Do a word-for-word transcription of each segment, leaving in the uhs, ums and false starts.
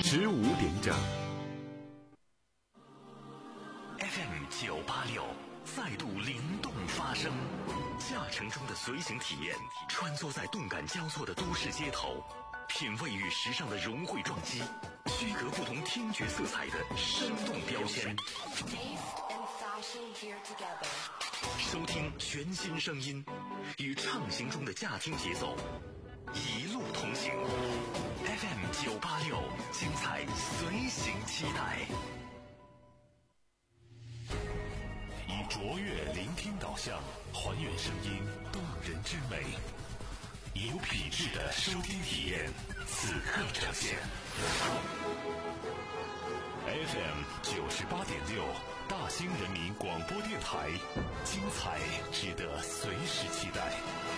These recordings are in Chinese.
十五点整。 F M 九八六再度灵动发声，驾乘中的随行体验，穿梭在动感交错的都市街头，品味与时尚的融汇撞击，区隔不同听觉色彩的生动标签。收听全新声音，与畅行中的驾听节奏，一路同行。F M 九八六，精彩随行期待。以卓越聆听导向，还原声音动人之美，以有品质的收听体验，此刻呈现。F M 九十八点六，大兴人民广播电台，精彩值得随时期待。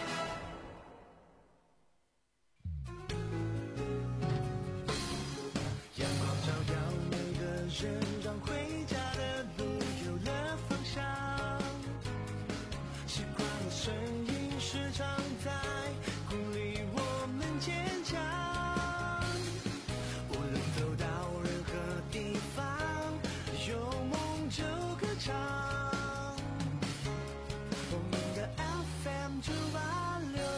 阳光照耀每个人，让回家的路有了方向。习惯的声音时常在鼓励我们坚强。无论走到任何地方，有梦就歌唱。我们的 F M 九八六。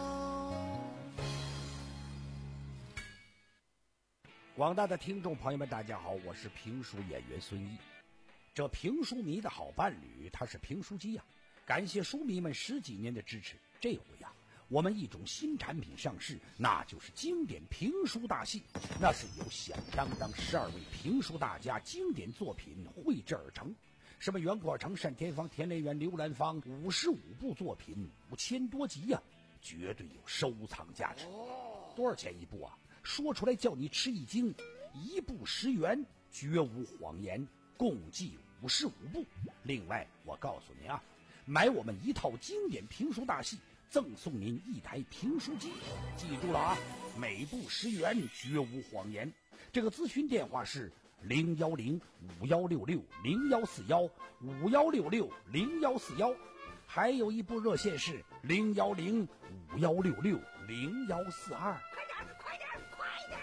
广大的听众朋友们大家好，我是评书演员孙毅。这评书迷的好伴侣他是评书机呀、啊，感谢书迷们十几年的支持。这回呀、啊，我们一种新产品上市，那就是经典评书大戏。那是由响当当十二位评书大家经典作品绘制而成，什么袁阔成、单田芳、田连元、刘兰芳，五十五部作品，五千多集呀、啊，绝对有收藏价值。多少钱一部啊？说出来叫你吃一惊，一部十元，绝无谎言，共计五十五部。另外我告诉您啊，买我们一套经典评书大戏，赠送您一台评书机。记住了啊，每部十元，绝无谎言。这个咨询电话是零幺零五幺六六零幺四幺五幺六六零幺四幺，还有一部热线是零幺零五幺六六零幺四二。快点快点快点！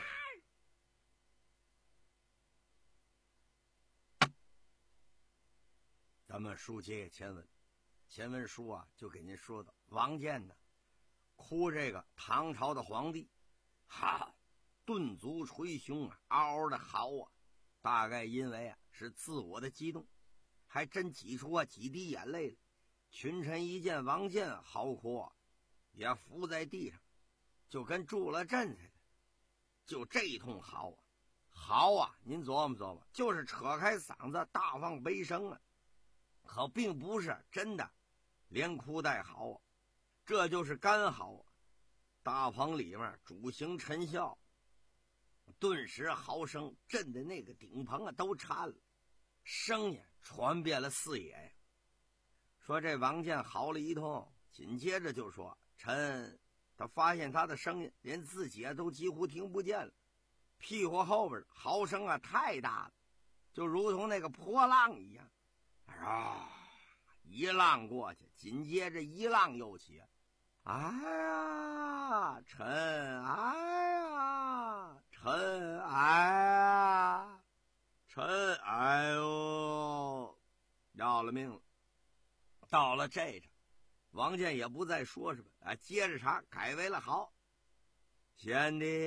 咱们书接前文，前文书啊就给您说的王建呢，哭这个唐朝的皇帝，哈，顿足捶胸啊，嗷嗷的嚎啊，大概因为啊是自我的激动，还真挤出啊几滴眼泪了。群臣一见王建嚎哭啊，也伏在地上，就跟住了阵似的，就这一通嚎啊，嚎啊，您琢磨琢磨，就是扯开嗓子大放悲声啊。可并不是真的连哭带嚎啊，这就是干嚎啊。大棚里面主刑陈孝，顿时嚎声震得那个顶棚啊都颤了，声音传遍了四野呀。说这王建嚎了一通，紧接着就说臣他发现他的声音连自己啊都几乎听不见了，屁股后边的嚎声啊太大了，就如同那个波浪一样啊，一浪过去，紧接着一浪又起，哎呀，臣哎呀，臣哎呀，臣哎呦，要了命了。到了这着，王建也不再说什么啊，接着茬改为了好，贤弟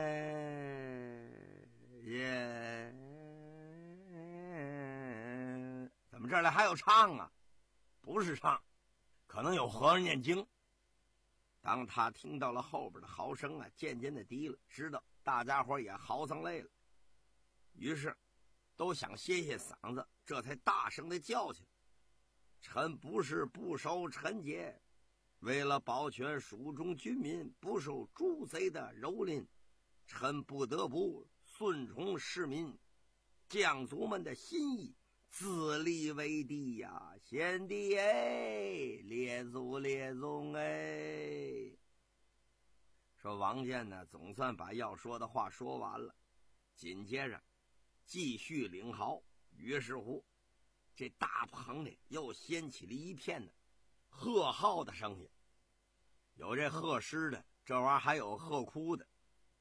耶，怎么这儿来还有唱啊？不是唱，可能有和尚念经。当他听到了后边的嚎声啊，渐渐的低了，知道大家伙也嚎丧累了，于是都想歇歇嗓子，这才大声的叫起来：臣不是不守臣节，为了保全蜀中军民不受诸贼的蹂躏，臣不得不顺从市民将卒们的心意，自立为帝呀！贤弟哎，列祖列宗哎。说王建呢，总算把要说的话说完了，紧接着继续领嚎。于是乎，这大棚里又掀起了一片的喝号的声音，有这喝诗的，这玩意儿还有喝哭的。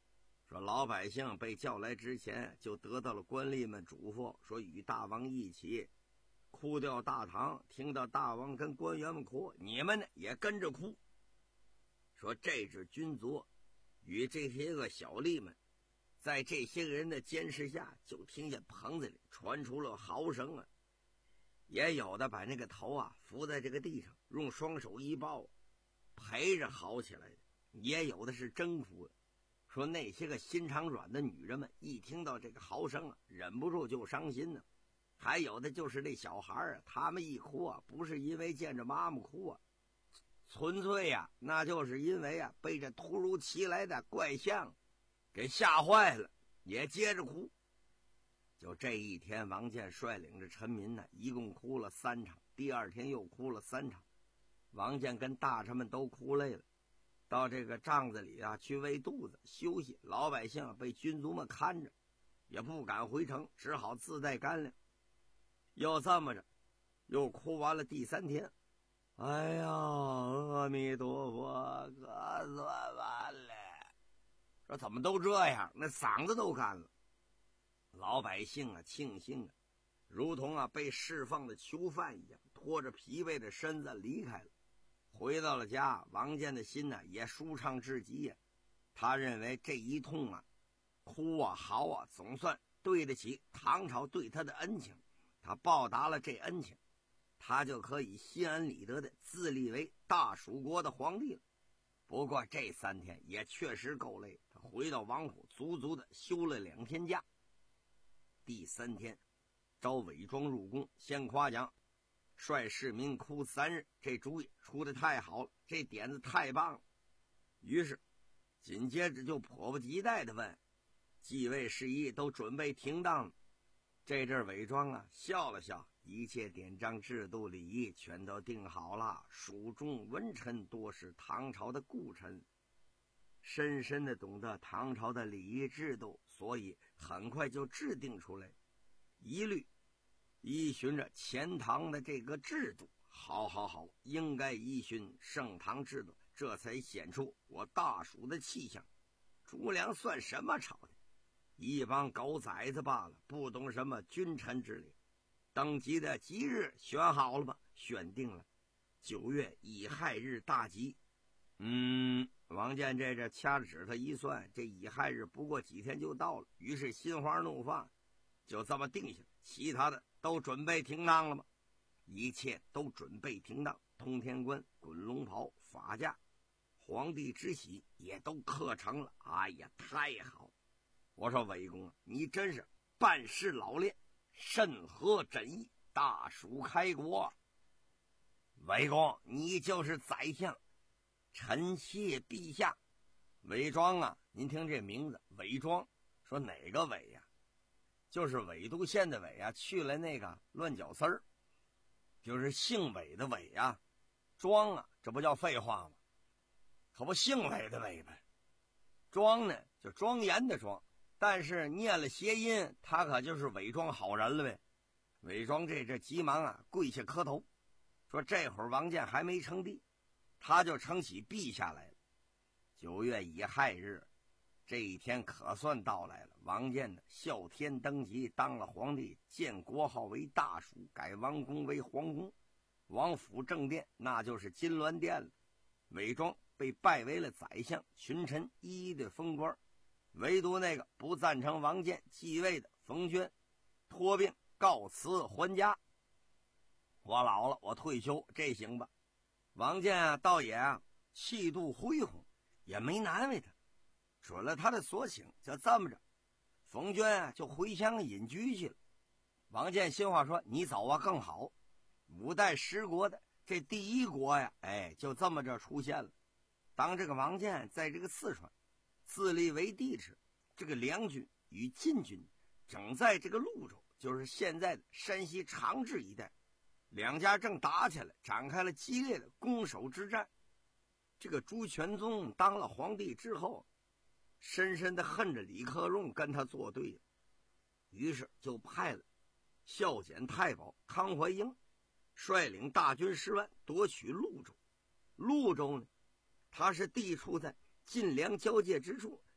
说老百姓被叫来之前，就得到了官吏们嘱咐，说与大王一起哭掉大唐。听到大王跟官员们哭，你们呢也跟着哭。说这支军卒与这些个小吏们，在这些个人的监视下，就听见棚子里传出了嚎声啊，也有的把那个头啊伏在这个地上，用双手一抱，陪着嚎起来的，也有的是真哭的。说那些个心肠软的女人们一听到这个嚎声啊，忍不住就伤心呢。还有的就是那小孩啊，他们一哭啊，不是因为见着妈妈哭啊，纯粹呀、啊，那就是因为啊被这突如其来的怪象给吓坏了，也接着哭。就这一天，王建率领着臣民呢，一共哭了三场，第二天又哭了三场。王建跟大臣们都哭累了，到这个帐子里啊去喂肚子休息。老百姓被军卒们看着，也不敢回城，只好自带干粮。又这么着，又哭完了第三天。哎呀，阿弥陀佛，可算完了。说怎么都这样，那嗓子都干了。老百姓啊庆幸啊，如同啊被释放的囚犯一样，拖着疲惫的身子离开了。回到了家，王建的心呢、啊、也舒畅至极呀、啊。他认为这一通啊哭啊嚎啊，总算对得起唐朝对他的恩情。他报答了这恩情，他就可以心安理得的自立为大蜀国的皇帝了。不过这三天也确实够累，他回到王府足足的休了两天假。第三天，招伪装入宫，先夸奖率市民哭三日，这主意出得太好了，这点子太棒了。于是紧接着就迫不及待地问，继位事宜都准备停当了？这阵伪装啊笑了笑，一切典章制度礼仪全都定好了，蜀中文臣多是唐朝的故臣，深深的懂得唐朝的礼仪制度，所以很快就制定出来，一律依循着前唐的这个制度。好好好，应该依循盛唐制度，这才显出我大蜀的气象。朱良算什么朝廷？一帮狗崽子罢了，不懂什么君臣之礼。登基的吉日选好了吗？选定了，九月乙亥日大吉。嗯，王建这这掐着指头一算，这乙亥日不过几天就到了，于是心花怒放，就这么定下了。其他的都准备停当了吗？一切都准备停当，通天冠、滚龙袍、法驾，皇帝之喜也都刻成了。哎呀，太好！我说韦公啊，你真是办事老练，甚合朕意，大蜀开国。韦公，你就是宰相，臣谢陛下。韦庄啊，您听这名字，韦庄，说哪个韦呀、啊？就是纬都县的纬啊，去了那个乱脚丝儿，就是姓韦的韦啊。庄啊，这不叫废话吗？可不姓韦的韦呗。庄呢，就庄严的庄，但是念了谐音，他可就是伪装好人了呗。伪装这这急忙啊跪下磕头，说这会儿王建还没称帝，他就称起陛下来了。九月乙亥日，这一天可算到来了。王建呢孝天登基，当了皇帝，建国号为大蜀，改王宫为皇宫，王府正殿那就是金銮殿了。伪装被拜为了宰相，群臣一一的封官，唯独那个不赞成王建继位的冯轩托病告辞还家。我老了，我退休，这行吧。王建啊倒也啊气度恢宏，也没难为他，准了他的所请，就这么着，冯娟啊就回乡隐居去了。王建心话说，你走啊更好，五代十国的这第一国呀，哎，就这么着出现了。当这个王建在这个四川自立为帝时，这个梁军与晋军正在这个潞州，就是现在的山西长治一带，两家正打起来，展开了激烈的攻守之战。这个朱全宗当了皇帝之后，深深的恨着李克用跟他作对，于是就派了孝简太保康怀英率领大军十万夺取潞州。潞州呢，它是地处在晋梁交界之处，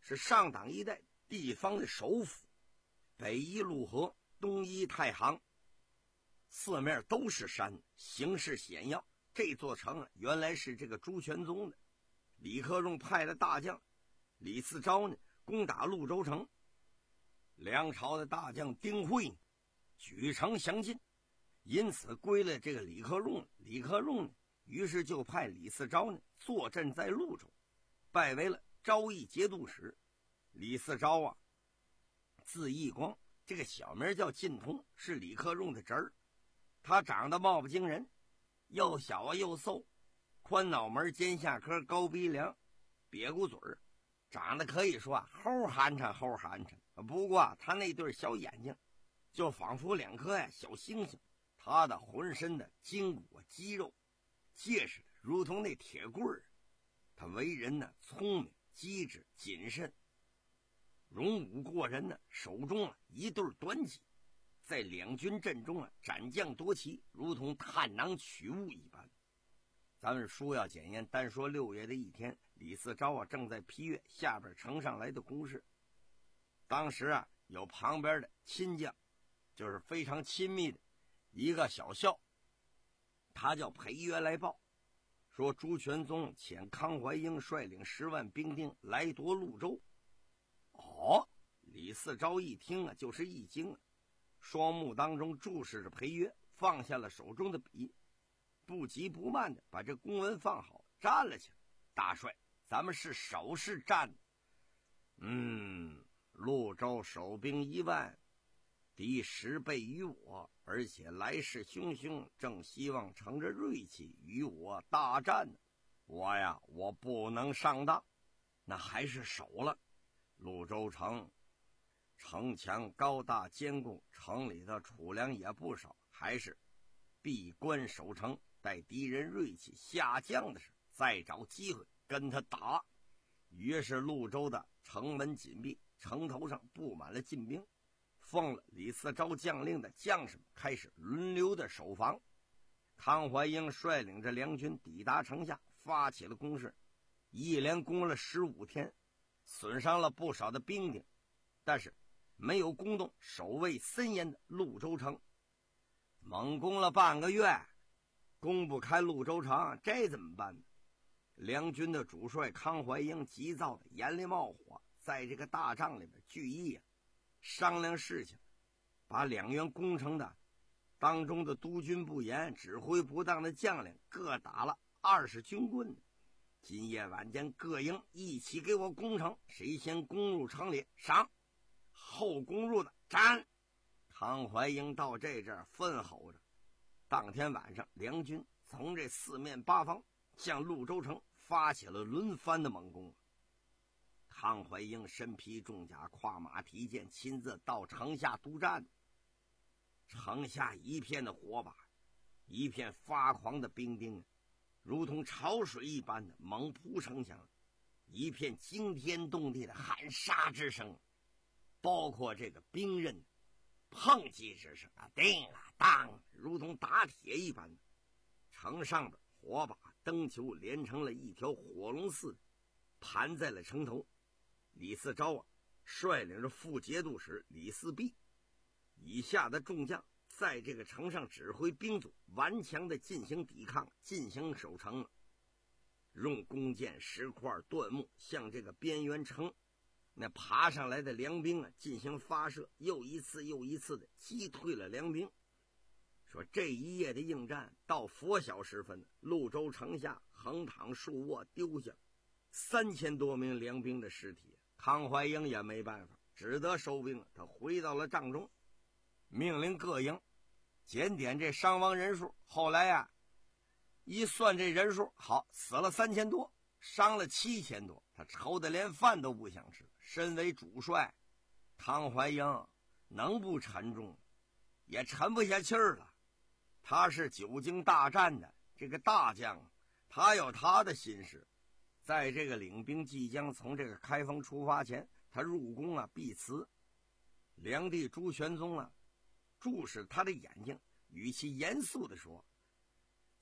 是上党一带地方的首府，北依陆河，东依太行，四面都是山，形势险要。这座城啊，原来是这个朱全宗的。李克用派了大将李嗣昭呢，攻打潞州城。梁朝的大将丁惠呢，举城相进，因此归了这个李克用。李克用呢，于是就派李嗣昭呢坐镇在潞州，拜为了昭义节度使。李嗣昭啊，字义光，这个小名叫晋通，是李克用的侄儿。他长得貌不惊人，又小啊又瘦，宽脑门，尖下颏，高鼻梁，瘪骨嘴儿，长得可以说啊齁寒碜齁寒碜。不过他那对小眼睛就仿佛两颗呀小星星，他的浑身的筋骨肌肉结实的如同那铁棍儿。他为人呢聪明机智谨慎，勇武过人呢，手中啊一对短戟，在两军阵中啊斩将夺旗，如同探囊取物一般。咱们书要简言，单说六月的一天，李嗣昭啊正在批阅下边呈上来的公事。当时啊有旁边的亲将，就是非常亲密的一个小校，他叫裴约来报，说朱全宗遣康怀英率领十万兵丁来夺潞州。哦，李嗣昭一听啊就是一惊啊，双目当中注视着裴约，放下了手中的笔，不急不慢的把这公文放好，站了起来。大帅，咱们是守是战？嗯，潞州守兵一万，敌十倍于我，而且来势汹汹，正希望乘着锐气与我大战呢。我呀，我不能上当，那还是守了。潞州城城墙高大坚固，城里的储粮也不少，还是闭关守城，待敌人锐气下降的时候，再找机会跟他打。于是潞州的城门紧闭，城头上布满了禁兵，奉了李嗣昭将令的将士们开始轮流的守防。康怀英率领着梁军抵达城下，发起了攻势，一连攻了十五天，损伤了不少的兵丁，但是没有攻动守卫森严的潞州城。猛攻了半个月，攻不开潞州城，这怎么办呢？梁军的主帅康怀英急躁的眼里冒火，在这个大帐里边聚议啊，商量事情，把两员攻城的当中的督军不严、指挥不当的将领各打了二十军棍。今夜晚间各营一起给我攻城，谁先攻入城里赏，后攻入的斩。康怀英到这阵愤吼着。当天晚上，梁军从这四面八方向潞州城发起了轮番的猛攻。康怀英身披重甲，跨马提剑，亲自到城下督战。城下一片的火把，一片发狂的兵丁，如同潮水一般的猛扑城墙，一片惊天动地的喊杀之声，包括这个兵刃碰击之声啊，叮啊当，如同打铁一般。城上的火把灯球连成了一条火龙似的，盘在了城头。李嗣昭啊，率领着副节度使李嗣弼以下的众将，在这个城上指挥兵组顽强的进行抵抗，进行守城，用弓箭、石块、断木向这个边缘城那爬上来的梁兵啊进行发射，又一次又一次的击退了梁兵。说这一夜的应战到拂晓时分，潞州城下横躺竖卧，丢下三千多名梁兵的尸体。康怀英也没办法，只得收兵。他回到了帐中，命令各营检点这伤亡人数。后来呀、啊，一算这人数，好，死了三千多，伤了七千多。他愁得连饭都不想吃。身为主帅，康怀英能不沉重？也沉不下气儿了。他是久经大战的这个大将，他有他的心事。在这个领兵即将从这个开封出发前，他入宫啊避辞。梁帝朱玄宗啊注视他的眼睛，语气严肃地说：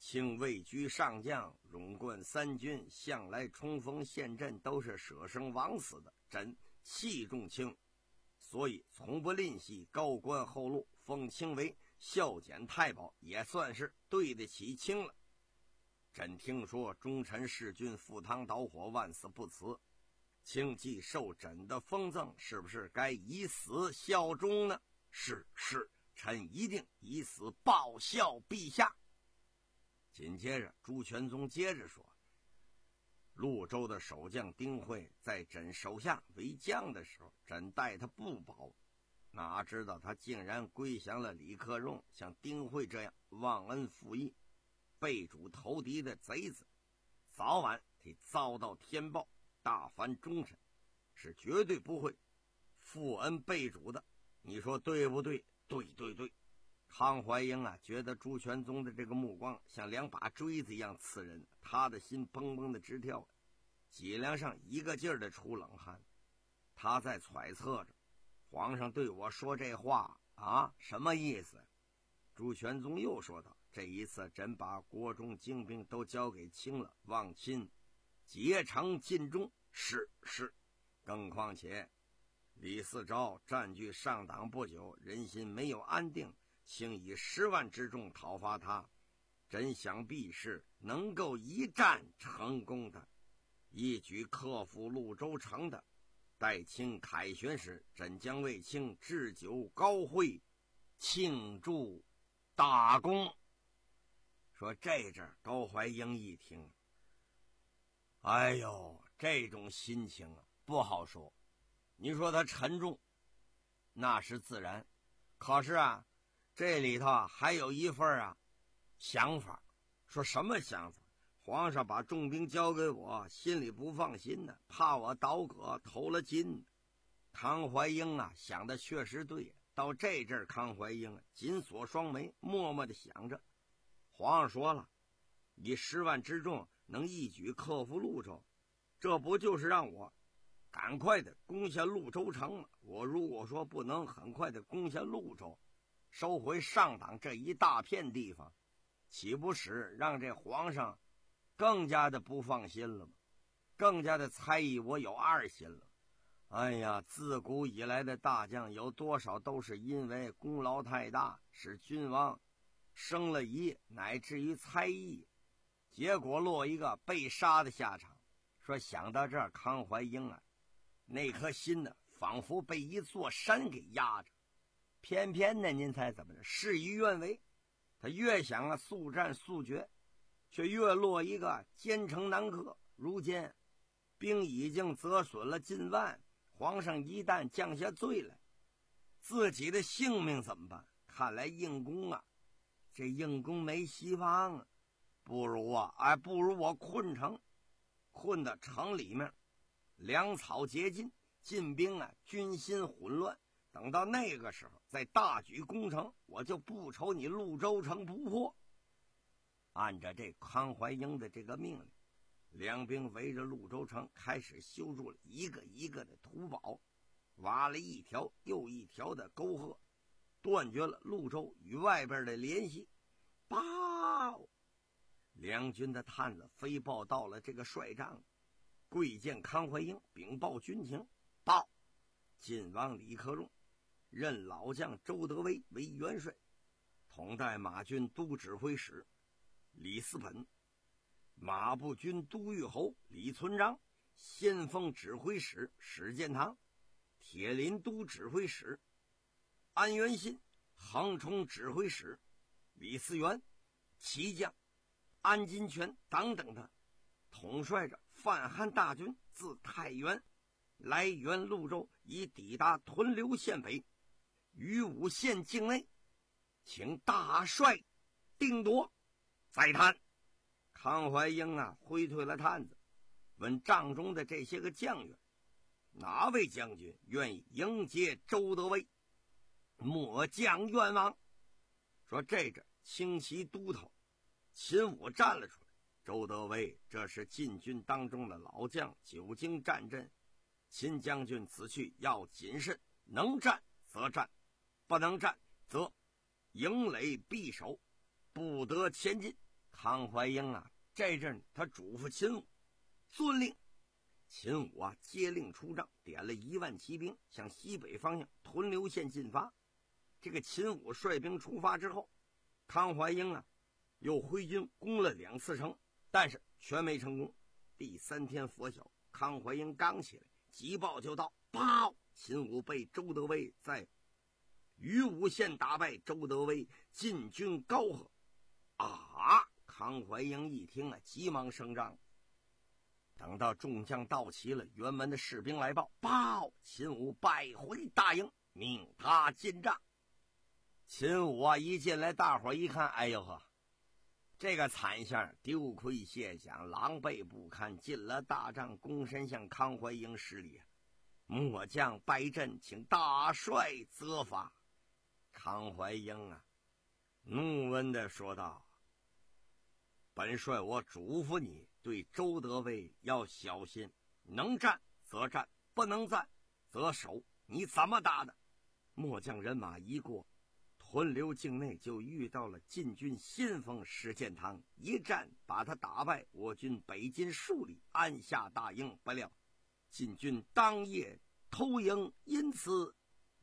卿位居上将，荣冠三军，向来冲锋陷阵都是舍生枉死的，朕器重卿，所以从不吝惜高官厚禄，封卿为孝检太保，也算是对得起卿了。朕听说忠臣弑君，赴汤蹈火，万死不辞，卿既受朕的封赠，是不是该以死效忠呢？是是，臣一定以死报效陛下。紧接着朱全宗接着说，潞州的守将丁会在朕手下为将的时候，朕待他不薄，哪知道他竟然归降了李克用，像丁会这样忘恩负义、背主投敌的贼子，早晚得遭到天报，大凡忠臣是绝对不会负恩背主的。你说对不对？对对对。康怀英啊，觉得朱全宗的这个目光像两把锥子一样刺人，他的心砰砰的直跳，脊梁上一个劲儿的出冷汗。他在揣测着，皇上对我说这话啊，什么意思？朱全宗又说道，这一次朕把国中精兵都交给卿了，望亲竭诚尽忠。是是，更况且李嗣昭占据上党不久，人心没有安定，请以十万之众讨伐他，朕想必是能够一战成功的，一举克服潞州城的。待卿凯旋时，朕将为卿置酒高会，庆祝大功。说这阵高怀英一听，哎呦，这种心情啊不好说。你说他沉重，那是自然，可是啊这里头还有一份啊想法。说什么想法？皇上把重兵交给我，心里不放心呢，怕我倒戈投了金。康怀英啊想的确实对，到这阵康怀英啊紧锁双眉，默默的想着，皇上说了，以十万之众能一举克服潞州，这不就是让我赶快的攻下潞州城吗？我如果说不能很快的攻下潞州，收回上党这一大片地方，岂不使让这皇上更加的不放心了吗？更加的猜疑我有二心了。哎呀，自古以来的大将有多少都是因为功劳太大，使君王生了疑，乃至于猜疑，结果落一个被杀的下场。说想到这儿，康怀英啊那颗心呢仿佛被一座山给压着，偏偏呢您猜怎么着，事与愿违。他越想啊速战速决，却越落一个坚城难克。如今兵已经折损了近万，皇上一旦降下罪来，自己的性命怎么办？看来硬攻啊这硬攻没希望啊，不如啊哎不如我困城，困到城里面，粮草竭尽，进兵啊军心混乱，等到那个时候再大举攻城，我就不愁你潞州城不破。按照这康怀英的这个命令，两兵围着潞州城开始修筑了一个一个的土堡，挖了一条又一条的沟壑，断绝了潞州与外边的联系。报！两军的探子飞报到了这个帅帐，跪见康怀英，禀报军情。报：晋王李克用任老将周德威为元帅，统带马军都指挥使李嗣本，马步军都御侯李存璋，先锋指挥使史建堂，铁林都指挥使安元信，横冲指挥使李嗣源，骑将安金泉等等的，统帅着范汉大军自太原来援潞州，已抵达屯留县北于武县境内，请大帅定夺。再谈。康怀英啊挥退了探子，问帐中的这些个将员，哪位将军愿意迎接周德威？末将愿往。说这阵轻骑都头秦武站了出来，周德威这是晋军当中的老将，久经战阵，秦将军此去要谨慎，能战则战，不能战则营垒必守，不得前进。 康怀英啊，这阵他嘱咐秦武，遵令。秦武啊，接令出帐，点了一万骑兵向西北方向屯留县进发。这个秦武率兵出发之后，康怀英啊，又挥军攻了两次城，但是全没成功。第三天拂晓，康怀英刚起来，急报就到，报秦武被周德威在于武县打败，周德威进军高河。啊！康怀英一听啊，急忙升帐。等到众将到齐了，辕门的士兵来报，报秦武败回大营，命他进帐。秦武啊，一进来，大伙一看，哎呦呵，这个惨相，丢盔卸甲，狼狈不堪，进了大帐，躬身向康怀英施礼。末将败阵，请大帅责罚。康怀英啊，怒温地说道：本帅我嘱咐你，对周德威要小心，能战则战，不能战则守。你怎么打的？末将人马一过屯留境内，就遇到了晋军先锋石建堂，一战把他打败，我军北进数里，安下大营。不料晋军当夜偷营，因此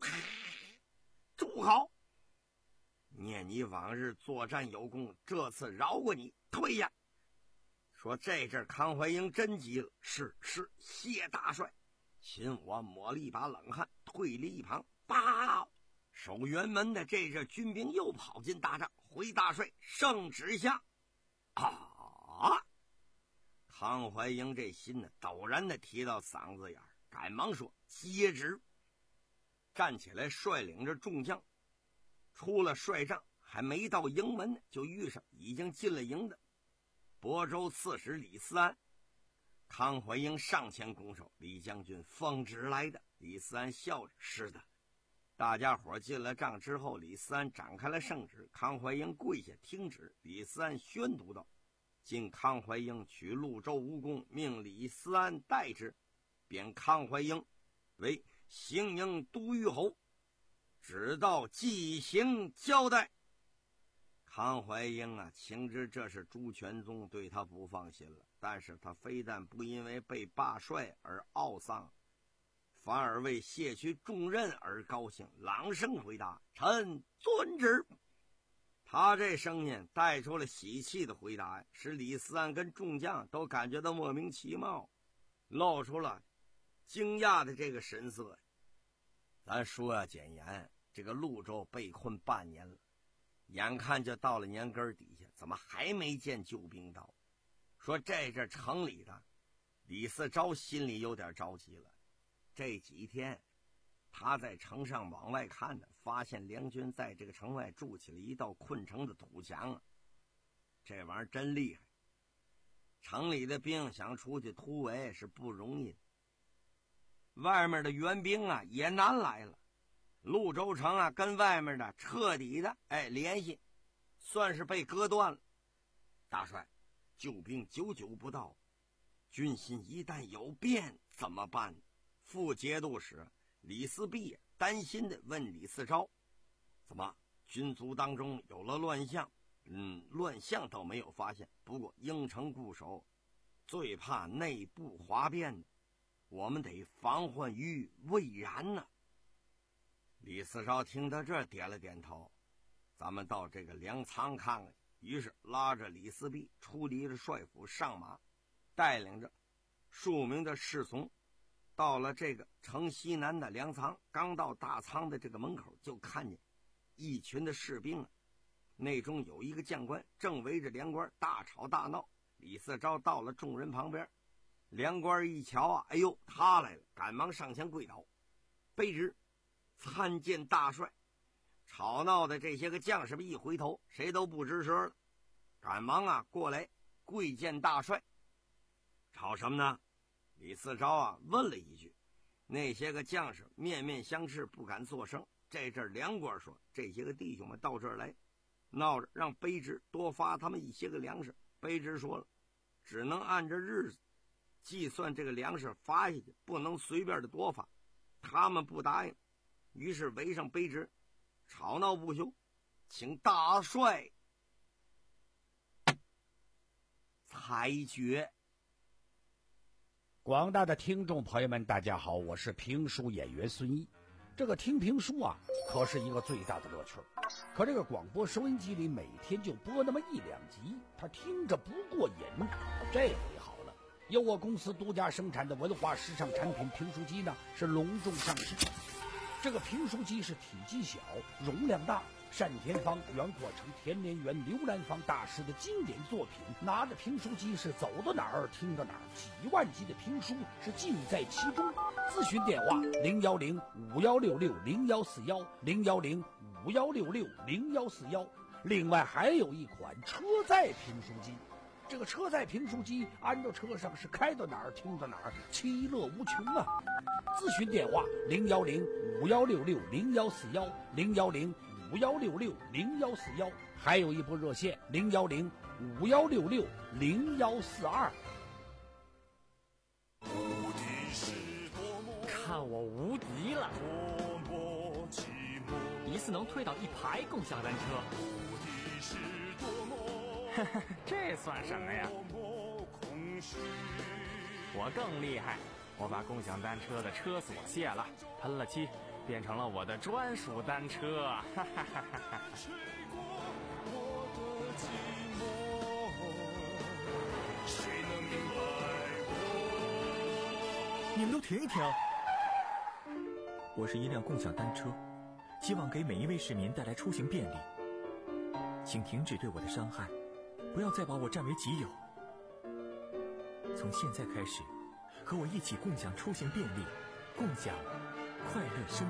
住好。念你往日作战有功，这次饶过你，退呀！说这阵康怀英真急了，是是，谢大帅。秦武啊，抹了一把冷汗，退了一旁。报！守辕门的这阵军兵又跑进大帐，回大帅，圣旨下。啊！康怀英这心呢，陡然的提到嗓子眼儿，赶忙说：接旨！站起来，率领着众将出了帅帐，还没到营门呢，就遇上已经进了营的亳州刺史李思安。康怀英上前拱手：李将军奉旨来的。李思安笑着：是的。大家伙进了帐之后，李思安展开了圣旨，康怀英跪下听旨。李思安宣读道：今康怀英取潞州无功，命李思安代之，贬康怀英为行营都虞侯，只道记行交代。康怀英啊，情知这是朱全宗对他不放心了，但是他非但不因为被罢帅而懊丧，反而为卸去重任而高兴，朗声回答：臣遵旨。他这声音带出了喜气的回答，使李思安跟众将都感觉到莫名其妙，露出了惊讶的这个神色。咱说啊，简言，这个潞州被困半年了，眼看就到了年根底下，怎么还没见救兵到？说这这城里的李嗣昭心里有点着急了。这几天他在城上往外看呢，发现梁军在这个城外筑起了一道困城的土墙啊，这玩意儿真厉害。城里的兵想出去突围是不容易的，外面的援兵啊也难来了。潞州城啊跟外面的彻底的哎联系，算是被割断了。大帅，救兵久久不到，军心一旦有变怎么办？副节度使李嗣弼担心的问李嗣昭：怎么军卒当中有了乱象？嗯，乱象倒没有发现，不过应城固守，最怕内部哗变，我们得防患于未然呢。李嗣昭听到这点了点头，咱们到这个粮仓看看。于是拉着李嗣弼出离了帅府，上马，带领着数名的侍从到了这个城西南的粮仓。刚到大仓的这个门口，就看见一群的士兵啊，内中有一个将官正围着粮官大吵大闹。李嗣昭到了众人旁边，粮官一瞧啊，哎呦，他来了，赶忙上前跪倒，卑职参见大帅。吵闹的这些个将士们一回头，谁都不吱声了，赶忙啊过来跪见大帅。吵什么呢？李嗣昭啊问了一句。那些个将士面面相视，不敢作声。这阵粮官说：这些个弟兄们到这儿来闹着，让卑职多发他们一些个粮食。卑职说了，只能按着日子计算这个粮食发下去，不能随便的多发。他们不答应，于是围上卑职，吵闹不休，请大帅裁决。 广大的听众朋友们，大家好，我是评书演员孙毅。这个听评书啊，可是一个最大的乐趣。可这个广播收音机里每天就播那么一两集，他听着不过瘾。这回好了，由我公司独家生产的文化时尚产品评书机呢，是隆重上市。这个评书机是体积小，容量大，单田芳、袁阔成、田连元、刘兰芳大师的经典作品，拿着评书机是走到哪儿听到哪儿，几万集的评书是尽在其中。咨询电话零幺零五幺六六零幺四幺零幺零五幺六六零幺四幺。另外还有一款车载评书机，这个车载评书机安到车上是开到哪儿听到哪儿，其乐无穷啊！咨询电话零幺零五幺六六零幺四幺零幺零五幺六六零幺四幺，还有一部热线零幺零五幺六六零幺四二。 看我无敌了！一次能推倒一排共享单车。这算什么呀？我更厉害，我把共享单车的车锁卸了，喷了漆，变成了我的专属单车。哈哈哈哈！ 你们都停一停！我是一辆共享单车，希望给每一位市民带来出行便利。请停止对我的伤害，不要再把我占为己有。从现在开始，和我一起共享出行便利，共享快乐生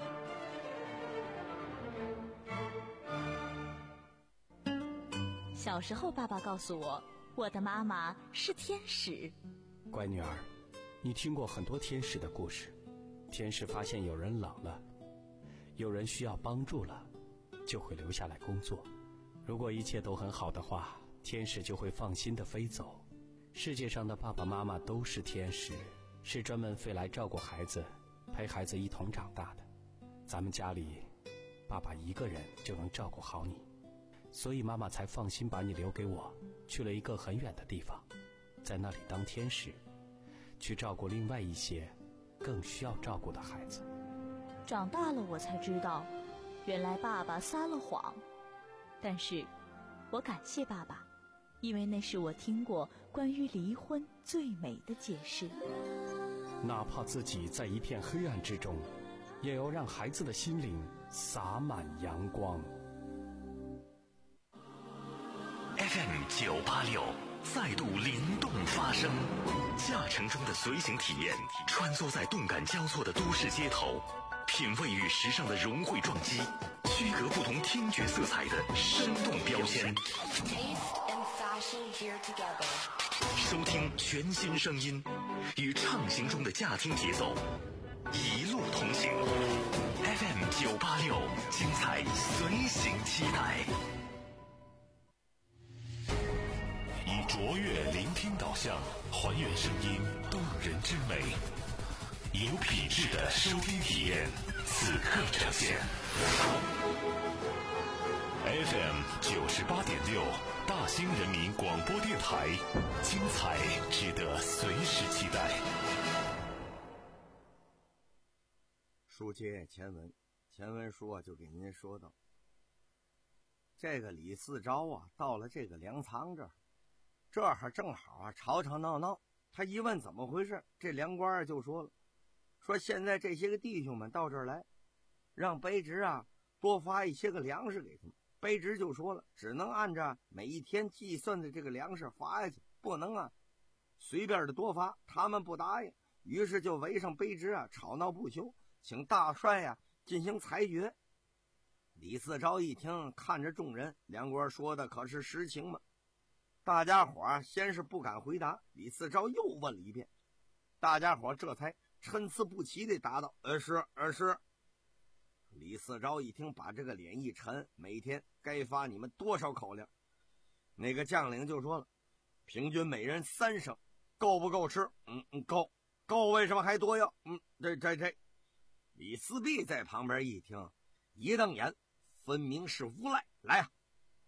活。小时候，爸爸告诉我，我的妈妈是天使。 乖女儿，你听过很多天使的故事。天使发现有人冷了，有人需要帮助了，就会留下来工作。如果一切都很好的话，天使就会放心地飞走。世界上的爸爸妈妈都是天使，是专门飞来照顾孩子，陪孩子一同长大的。咱们家里，爸爸一个人就能照顾好你，所以妈妈才放心把你留给我，去了一个很远的地方，在那里当天使，去照顾另外一些更需要照顾的孩子。 长大了我才知道，原来爸爸撒了谎，但是我感谢爸爸，因为那是我听过关于离婚最美的解释。 哪怕自己在一片黑暗之中，也要让孩子的心灵洒满阳光。 F M 九八六再度灵动发声，驾乘中的随行体验，穿梭在动感交错的都市街头，品味与时尚的融汇撞击，区隔不同听觉色彩的生动标签。收听全新声音，与畅行中的驾听节奏，一路同行。F M 九八六，精彩随行期待。 以卓越聆听导向，还原声音动人之美，有品质的收听体验，此刻呈现。F M 九十八点六，大兴人民广播电台，精彩值得随时期待。 书接前文，前文书啊，就给您说到，这个李四昭啊，到了这个粮仓这儿。 这儿正好啊，吵吵闹闹。他一问怎么回事，这粮官就说了：“说现在这些个弟兄们到这儿来，让卑职啊多发一些个粮食给他们。”卑职就说了，只能按照每一天计算的这个粮食发下去，不能啊随便的多发。他们不答应，于是就围上卑职啊，吵闹不休，请大帅呀、啊、进行裁决。李四昭一听，看着众人，粮官说的可是实情吗？ 大家伙儿先是不敢回答，李四昭又问了一遍，大家伙儿这才参差不齐地答道：“呃是，呃是。”李四昭一听，把这个脸一沉，每天该发你们多少口粮？那个将领就说了：“平均每人三升，够不够吃？”“嗯嗯，够。够为什么还多要？”“嗯，这这这。”李四弼在旁边一听，一瞪眼，分明是无赖。来呀、啊，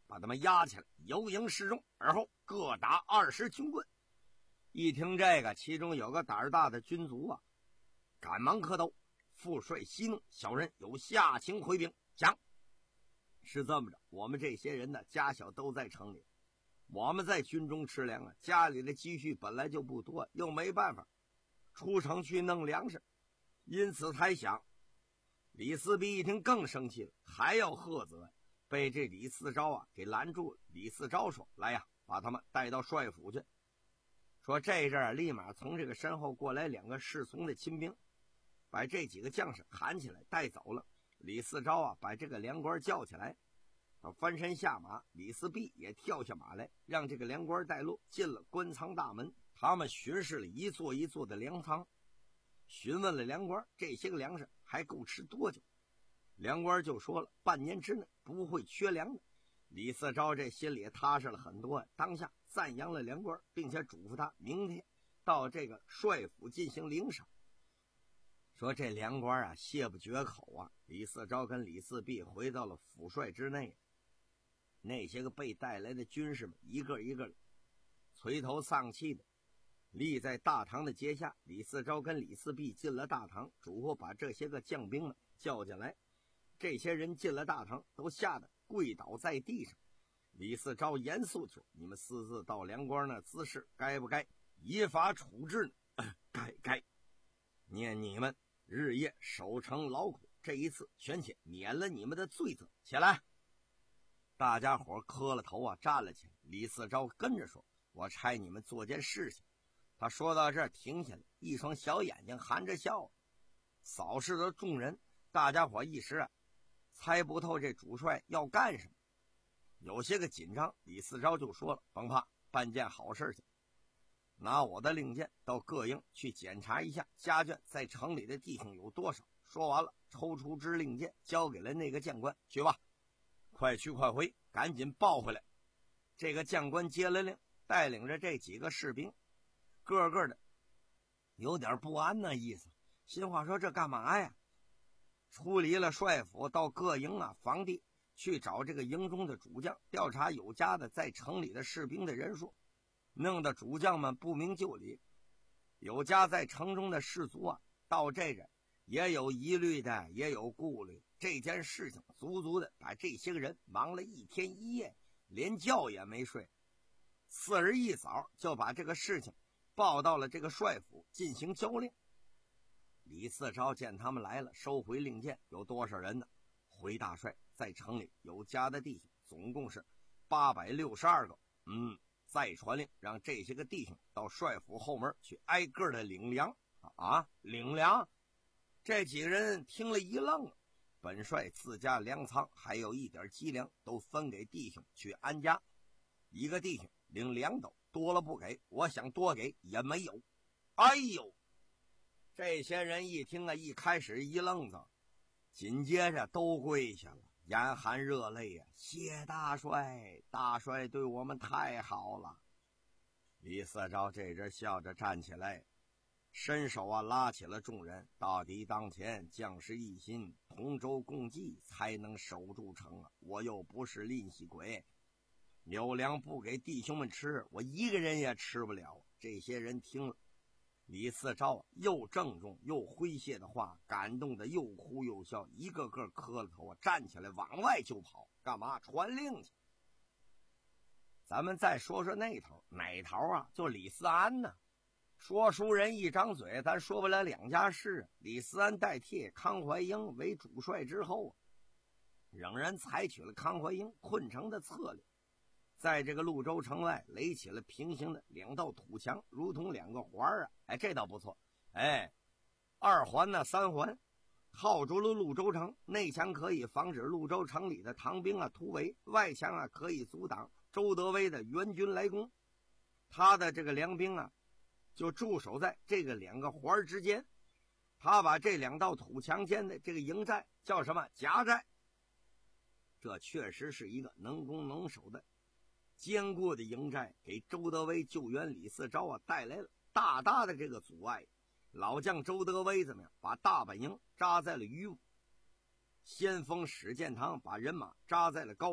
把他们押起来，游营示众，而后各打二十军棍。一听这个，其中有个胆儿大的军卒啊，赶忙磕头：“副帅息怒，小人有下情回禀。讲，是这么着，我们这些人呢，家小都在城里，我们在军中吃粮啊，家里的积蓄本来就不多，又没办法出城去弄粮食，因此才想。”李四弼一听更生气了，还要喝责，被这李四昭啊给拦住了。李四昭说：“来呀，把他们带到帅府去。”说这阵儿立马从这个身后过来两个侍从的亲兵，把这几个将士喊起来带走了。李四昭啊把这个粮官叫起来，他翻身下马，李四弼也跳下马来，让这个粮官带路进了官仓大门。他们巡视了一座一座的粮仓，询问了粮官这些个粮食还够吃多久。粮官就说了，半年之内不会缺粮的。李四昭这心里踏实了很多，当下赞扬了粮官，并且嘱咐他明天到这个帅府进行领赏。说这粮官啊谢不绝口啊。李四昭跟李四弼回到了府帅之内，那些个被带来的军士们一个一个垂头丧气的立在大堂的阶下。李四昭跟李四弼进了大堂，嘱咐把这些个将兵们叫进来。这些人进了大堂，都吓得跪倒在地上。李四昭严肃说：“你们私自到粮官那滋事，该不该依法处置呢？”呃、该该。念你们日夜守城劳苦，这一次全且免了你们的罪责。起来！大家伙磕了头啊，站了起来。李四昭跟着说：“我差你们做件事情。”他说到这儿停下来，一双小眼睛含着笑，扫视着众人。大家伙一时啊猜不透这主帅要干什么，有些个紧张。李四昭就说了：“甭怕，办件好事去。拿我的令箭到各营去检查一下家眷在城里的弟兄有多少。”说完了，抽出支令箭交给了那个将官：“去吧，快去快回，赶紧报回来。”这个将官接了令，带领着这几个士兵，个个的有点不安的意思，心话说这干嘛呀？出离了帅府，到各营啊房地去找这个营中的主将，调查有家的在城里的士兵的人数，弄得主将们不明就里。有家在城中的士卒啊，到这个也有疑虑的，也有顾虑。这件事情足足的把这些个人忙了一天一夜，连觉也没睡。次日一早就把这个事情报到了这个帅府进行交令。李四昭见他们来了，收回令箭。有多少人呢？回大帅，在城里有家的弟兄总共是八百六十二个。嗯，再传令让这些个弟兄到帅府后门去挨个的领粮。啊，领粮？这几个人听了一愣了。本帅自家粮仓还有一点积粮，都分给弟兄去安家，一个弟兄领两斗，多了不给，我想多给也没有。哎呦！这些人一听啊，一开始一愣子，紧接着都跪下了，眼含热泪呀、啊！谢大帅，大帅对我们太好了。李四昭这阵笑着站起来，伸手啊拉起了众人。大敌当前，将士一心，同舟共济，才能守住城啊！我又不是吝惜鬼，有粮不给弟兄们吃，我一个人也吃不了。这些人听了李四昭又郑重又诙谐的话，感动的又哭又笑，一个个磕了头啊，站起来往外就跑。干嘛？传令去。咱们再说说那头，哪头啊？就李思安呢。说书人一张嘴，咱说不了两家事。李思安代替康怀英为主帅之后，仍然采取了康怀英困城的策略，在这个潞州城外垒起了平行的两道土墙，如同两个环啊！哎，这倒不错。哎，二环呢，三环，耗住了潞州城。内墙可以防止潞州城里的唐兵啊突围，外墙啊可以阻挡周德威的援军来攻。他的这个粮兵啊，就驻守在这个两个环之间。他把这两道土墙间的这个营寨叫什么？夹寨。这确实是一个能攻能守的坚固的营寨，给周德威救援李四昭啊带来了大大的这个阻碍。老将周德威怎么样？把大本营扎在了榆武，先锋史建堂把人马扎在了高衡。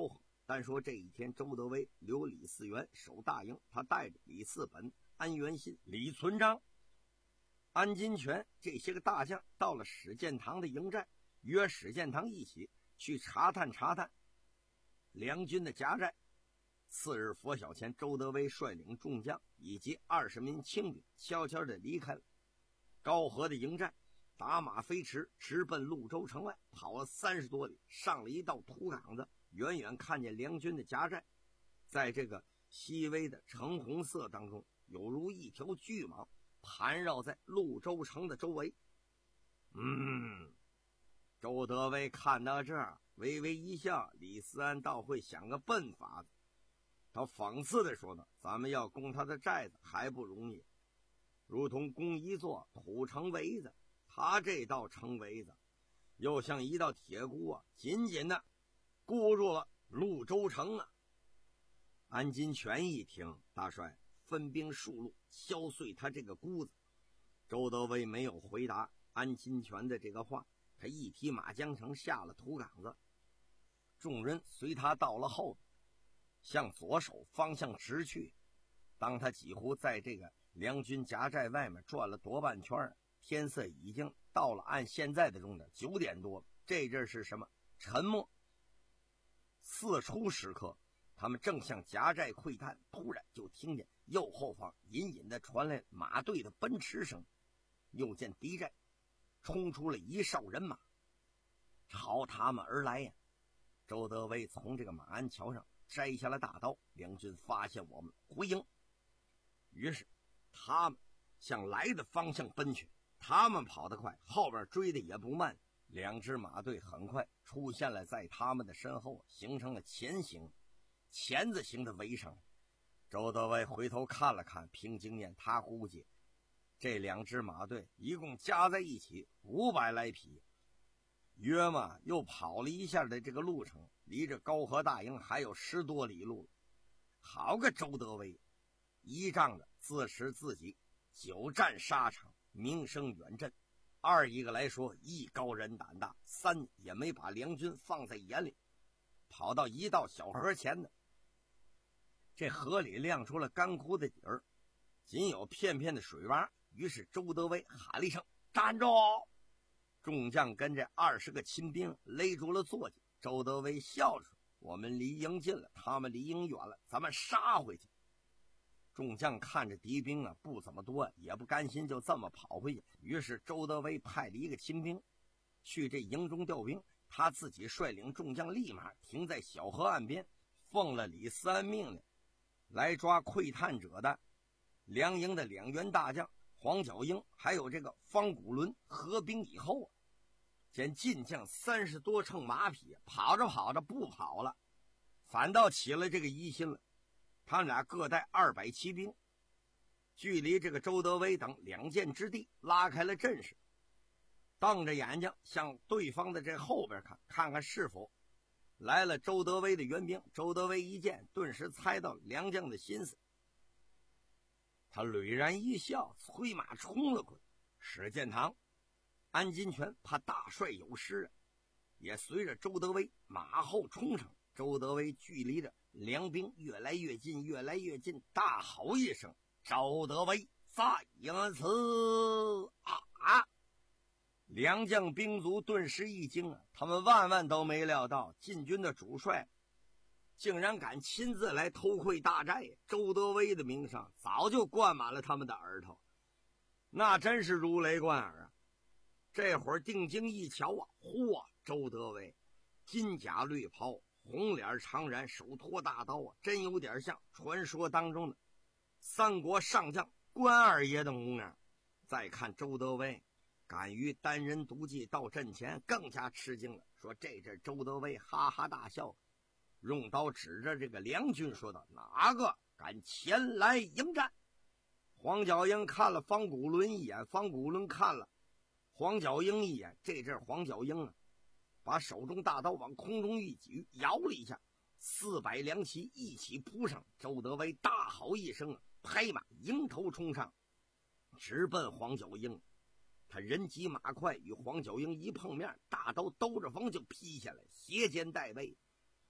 单说这一天，周德威留李嗣源守大营，他带着李嗣本、安元信、李存璋、安金泉这些个大将到了史建堂的营寨，约史建堂一起去查探查探梁军的夹寨。次日拂晓前，周德威率领众将以及二十名清兵悄悄地离开了高河的营寨，打马飞驰，直奔潞州城外，跑了三十多里，上了一道土岗子，远远看见梁军的夹寨，在这个细微的橙红色当中，有如一条巨蟒盘绕在潞州城的周围。嗯，周德威看到这儿，微微一笑，李嗣安倒会想个笨法子。他讽刺地说道：“咱们要攻他的寨子还不容易，如同攻一座土城围子。他这道城围子，又像一道铁箍啊，紧紧的箍住了潞州城啊！”安金泉一听，大帅分兵数路，削碎他这个箍子。周德威没有回答安金泉的这个话，他一提马缰绳下了土岗子，众人随他到了后边，向左手方向直去。当他几乎在这个梁军夹寨外面转了多半圈，天色已经到了按现在的钟点九点多了。这阵是什么？沉默。四初时刻，他们正向夹寨窥探，突然就听见右后方隐隐的传来马队的奔驰声，又见敌寨冲出了一哨人马，朝他们而来呀！周德威从这个马鞍桥上摘下了大刀，梁军发现我们，回营。于是他们向来的方向奔去，他们跑得快，后边追的也不慢，两支马队很快出现了在他们的身后，形成了前行钳子形的围上。周德威回头看了看，凭经验他估计这两支马队一共加在一起五百来匹，约嘛又跑了一下的这个路程，离着高河大营还有十多里路。好个周德威，一仗着自持自己久战沙场，名声远震；二一个来说，艺高人胆大；三也没把梁军放在眼里，跑到一道小河前的这河里亮出了干枯的底儿，仅有片片的水洼。于是周德威喊了一声：“站住！”众将跟这二十个亲兵勒住了坐骑。周德威笑着说：“我们离营近了，他们离营远了，咱们杀回去。”众将看着敌兵啊不怎么多，也不甘心就这么跑回去。于是周德威派了一个亲兵去这营中调兵，他自己率领众将立马停在小河岸边，奉了李嗣安命令，来抓窥探者的梁营的两员大将黄角英还有这个方古伦合兵以后啊，见进将三十多乘马匹跑着跑着不跑了，反倒起了这个疑心了。他们俩各带二百骑兵，距离这个周德威等两箭之地拉开了阵势，瞪着眼睛向对方的这后边看，看看是否来了周德威的援兵。周德威一见，顿时猜到梁将的心思，他磊然一笑，催马冲了过去。史建堂、安金泉怕大帅有失啊，也随着周德威马后冲上。周德威距离着梁兵越来越近，越来越近，大吼一声：“周德威在此！”啊！梁将兵卒顿时一惊啊，他们万万都没料到晋军的主帅竟然敢亲自来偷窥大寨。周德威的名声早就灌满了他们的耳朵，那真是如雷贯耳啊！这会儿定睛一瞧啊，嚯，周德威金甲绿袍，红脸长髯，手托大刀啊，真有点像传说当中的三国上将关二爷的模样。再看周德威敢于单人独骑到阵前，更加吃惊了，说这阵周德威哈哈大笑，用刀指着这个梁军说道：“哪个敢前来迎战？”黄角英看了方古伦一眼，方古伦看了黄角英一眼，这阵黄角英啊把手中大刀往空中一举，摇了一下，四百两骑一起扑上。周德威大吼一声，拍马迎头冲上，直奔黄角英。他人急马快，与黄角英一碰面，大刀兜着风就劈下来，斜肩带背。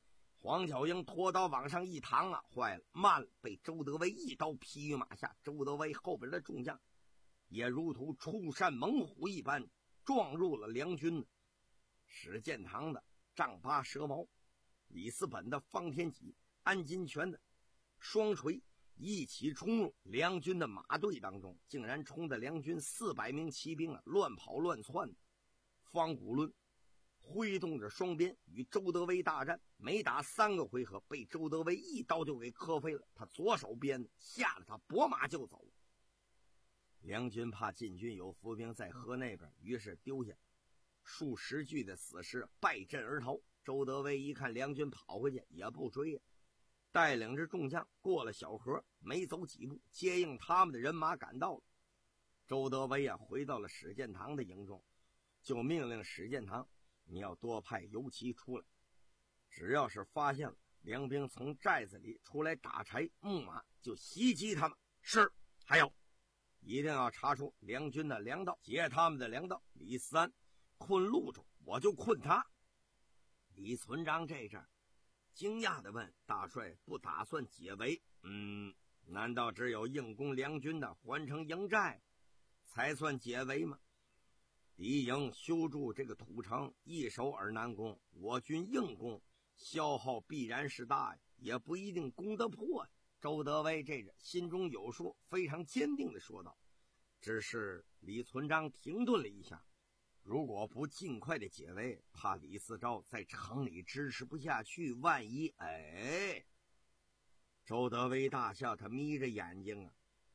黄角英拖刀往上一躺啊，坏了，慢了，被周德威一刀劈于马下。周德威后边的众将也如同出山猛虎一般撞入了梁军。史建堂的丈八蛇矛，李嗣本的方天戟，安金泉的双锤一起冲入梁军的马队当中，竟然冲得梁军四百名骑兵啊乱跑乱窜。方古伦挥动着双鞭与周德威大战，没打三个回合，被周德威一刀就给磕飞了。他左手鞭吓得他拨马就走。梁军怕晋军有伏兵在河那边，于是丢下数十具的死尸，败阵而逃。周德威一看梁军跑回去，也不追呀，带领着众将过了小河，没走几步，接应他们的人马赶到了。周德威啊，回到了史建堂的营中，就命令史建堂，你要多派游骑出来，只要是发现了梁兵从寨子里出来打柴牧马，就袭击他们。是，还有一定要查出梁军的粮道，劫他们的粮道。李嗣安困潞州，我就困他。李存璋这阵惊讶地问：大帅不打算解围？嗯，难道只有硬攻梁军的环城营寨才算解围吗？敌营修筑这个土城易守而难攻，我军硬攻消耗必然是大呀，也不一定攻得破呀。周德威这人心中有数，非常坚定地说道。只是李存璋停顿了一下，如果不尽快的解围，怕李嗣昭在城里支持不下去，万一……哎，周德威大笑，他眯着眼睛啊，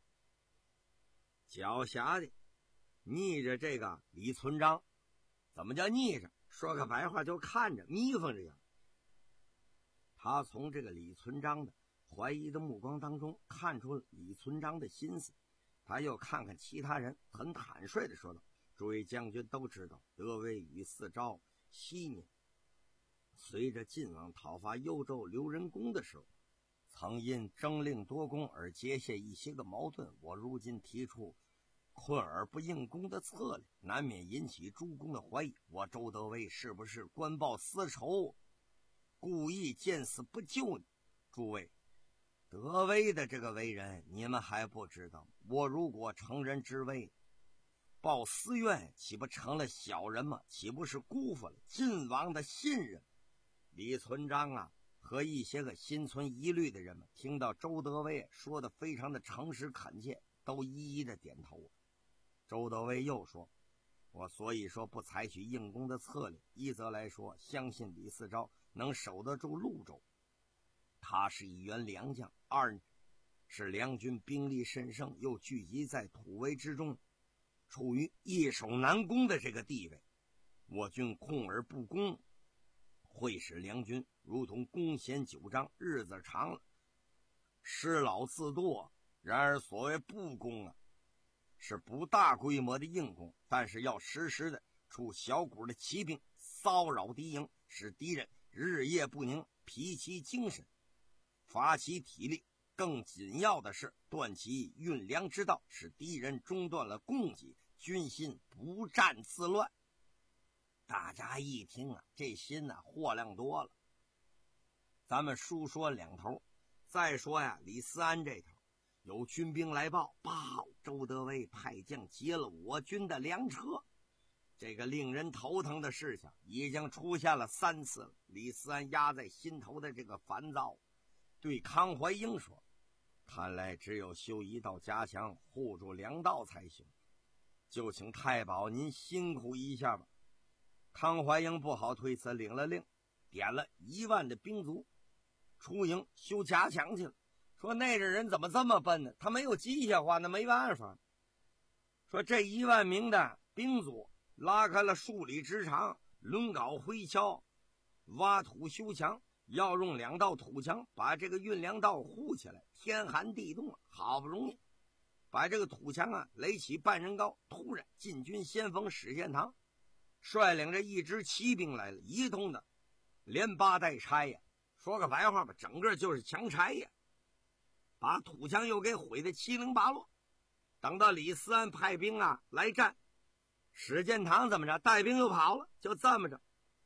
狡黠的逆着这个李存璋。怎么叫逆着？说个白话，就看着眯缝着呀。他从这个李存璋的怀疑的目光当中看出了李存璋的心思，他又看看其他人，很坦率地说道：诸位将军都知道，德威与嗣昭昔年随着晋王讨伐幽州刘仁恭的时候，曾因征令多功而结下一些个矛盾。我如今提出困而不应攻的策略，难免引起诸公的怀疑。我周德威是不是官报私仇，故意见死不救呢？诸位，德威的这个为人你们还不知道，我如果乘人之危报私怨，岂不成了小人吗？岂不是辜负了晋王的信任？李存璋啊和一些个心存疑虑的人们听到周德威说的非常的诚实恳切，都一一的点头。周德威又说，我所以说不采取硬攻的策略，一则来说相信李嗣昭能守得住潞州，他是一员良将；二是梁军兵力甚盛，又聚集在土围之中，处于易守难攻的这个地位，我军控而不攻，会使梁军如同弓弦九章，日子长了失老自堕。然而所谓不攻啊，是不大规模的硬攻，但是要时时的出小股的骑兵骚扰敌营，使敌人日夜不宁，疲其精神，乏其体力。更紧要的是断其运粮之道，使敌人中断了供给，军心不战自乱。大家一听啊，这心呐、啊、货量多了。咱们书说两头，再说呀，李嗣安这头有军兵来报，报周德威派将劫了我军的粮车。这个令人头疼的事情已经出现了三次了。李嗣安压在心头的这个烦躁，对康怀英说，看来只有修一道夹墙护住粮道才行，就请太保您辛苦一下吧。康怀英不好推辞，领了令，点了一万的兵卒出营修夹墙去了。说那阵人怎么这么笨呢？他没有机械化，那没办法。说这一万名的兵卒拉开了数里之长，抡镐挥锹，挖土修墙，要用两道土墙把这个运粮道护起来。天寒地冻，好不容易把这个土墙啊垒起半人高。突然晋军先锋史建堂率领着一支骑兵来了，一通的连八带拆呀，说个白话吧，整个就是强拆呀，把土墙又给毁得七零八落。等到李嗣安派兵啊来战，史建堂怎么着，带兵又跑了。就这么着，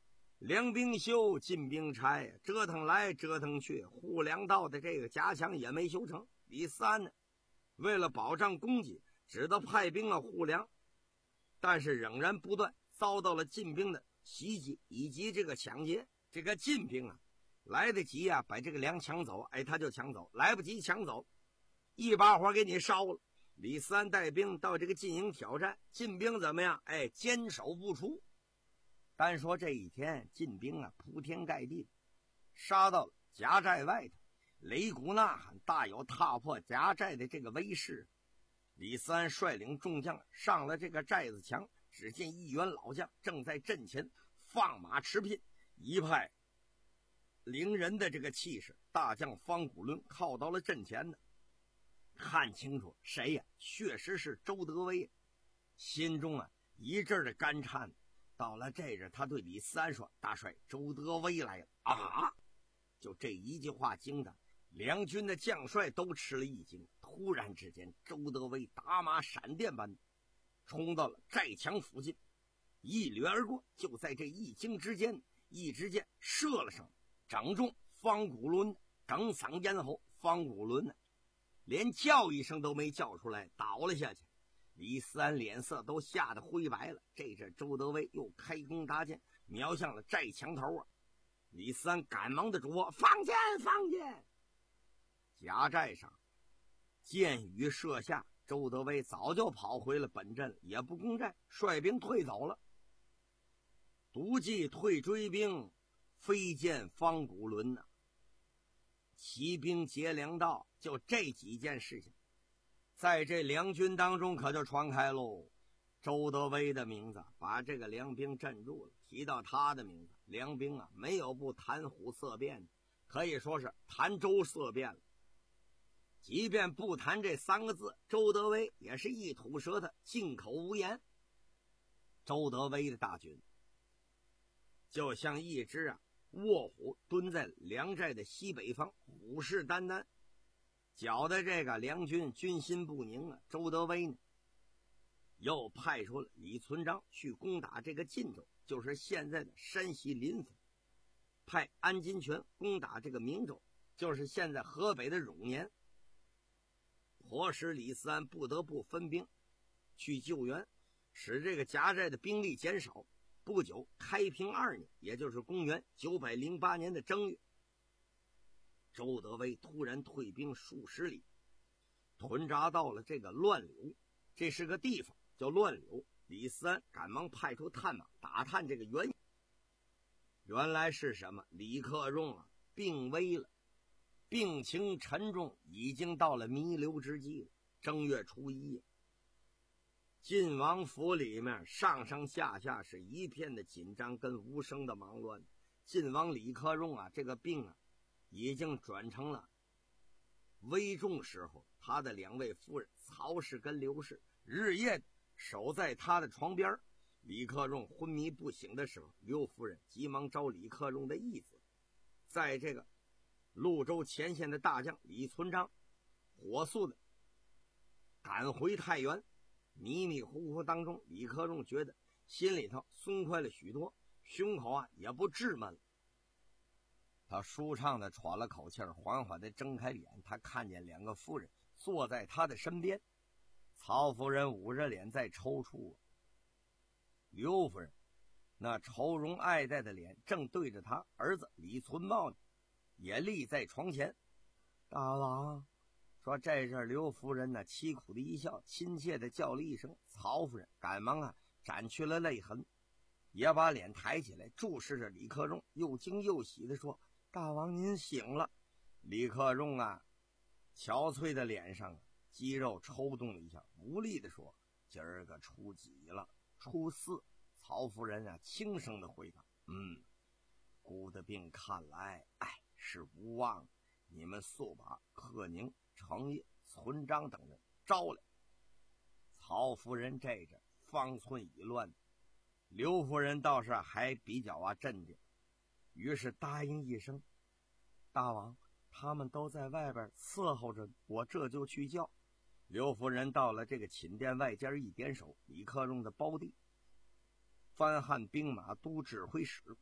梁兵修，进兵拆，折腾来折腾去，护粮道的这个夹墙也没修成。李思安呢，为了保障供给，只得派兵啊护粮，但是仍然不断遭到了晋兵的袭击以及这个抢劫。这个晋兵啊，来得及啊把这个粮抢走，哎，他就抢走；来不及抢走，一把火给你烧了。李思安带兵到这个晋营挑战，晋兵怎么样？哎，坚守不出。单说这一天，晋兵啊铺天盖地杀到了夹寨外头，擂鼓呐喊，大有踏破夹寨的这个威势。李思安率领众将上了这个寨子墙，只见一员老将正在阵前放马驰聘，一派凌人的这个气势。大将方古伦靠到了阵前呢，看清楚谁呀？确实是周德威，心中啊一阵的干颤。到了这阵，他对李思安说：“大帅，周德威来了啊！”就这一句话惊的两军的将帅都吃了一惊。突然之间，周德威打马闪电般冲到了寨墙附近，一掠而过。就在这一惊之间，一支箭射了上，正中方古伦整嗓咽喉。方古伦呢，连叫一声都没叫出来，倒了下去。李思安脸色都吓得灰白了。这阵周德威又开弓搭箭，瞄向了寨墙头啊！李思安赶忙的嘱咐：“放箭，放箭！”夹寨上箭雨射下，周德威早就跑回了本阵，也不攻寨，率兵退走了。独骑退追兵，飞见方古伦呐、啊，骑兵劫粮道，就这几件事情在这梁军当中可就传开喽。周德威的名字把这个梁兵镇住了，提到他的名字，梁兵啊没有不谈虎色变的，可以说是谈周色变了。即便不谈这三个字，周德威也是一吐舌头，进口无言。周德威的大军就像一只啊卧虎蹲在梁寨的西北方，虎视眈眈，搅得这个梁军军心不宁啊。周德威呢，又派出了李存璋去攻打这个晋州，就是现在的山西临汾；派安金泉攻打这个明州，就是现在河北的永年。迫使李思安不得不分兵去救援，使这个夹寨的兵力减少。不久，开平二年，也就是公元九百零八年的正月，周德威突然退兵数十里，屯扎到了这个乱柳，这是个地方叫乱柳。李思安赶忙派出探马打探这个原因。原来是什么？李克用啊病危了，病情沉重，已经到了弥留之际了。正月初一，晋王府里面上上下下是一片的紧张跟无声的忙乱。晋王李克用啊这个病啊已经转成了危重时候，他的两位夫人曹氏跟刘氏日夜守在他的床边。李克用昏迷不醒的时候，刘夫人急忙招李克用的义子，在这个潞州前线的大将李存璋火速的赶回太原。迷迷糊糊当中，李克用觉得心里头松快了许多，胸口啊也不滞闷了。他舒畅的喘了口气儿，缓缓的睁开眼，他看见两个夫人坐在他的身边。曹夫人捂着脸在抽搐，刘夫人那愁容爱戴的脸正对着他儿子李存茂呢，也立在床前。大王说，这阵刘夫人呢凄苦的一笑，亲切的叫了一声。曹夫人赶忙啊斩去了泪痕，也把脸抬起来注视着李克用，又惊又喜的说：“大王您醒了。”李克用啊憔悴的脸上肌肉抽动了一下，无力的说：“今儿个初几了？”初四。曹夫人啊轻声的回答：“嗯，姑的病看来，哎，是无望。你们速把贺宁、程业、存璋等人招来。”曹夫人这阵方寸已乱，刘夫人倒是还比较啊镇定，于是答应一声：“大王，他们都在外边伺候着，我这就去叫。”刘夫人到了这个寝殿外间一点手，李克用的胞弟，番汉兵马都指挥使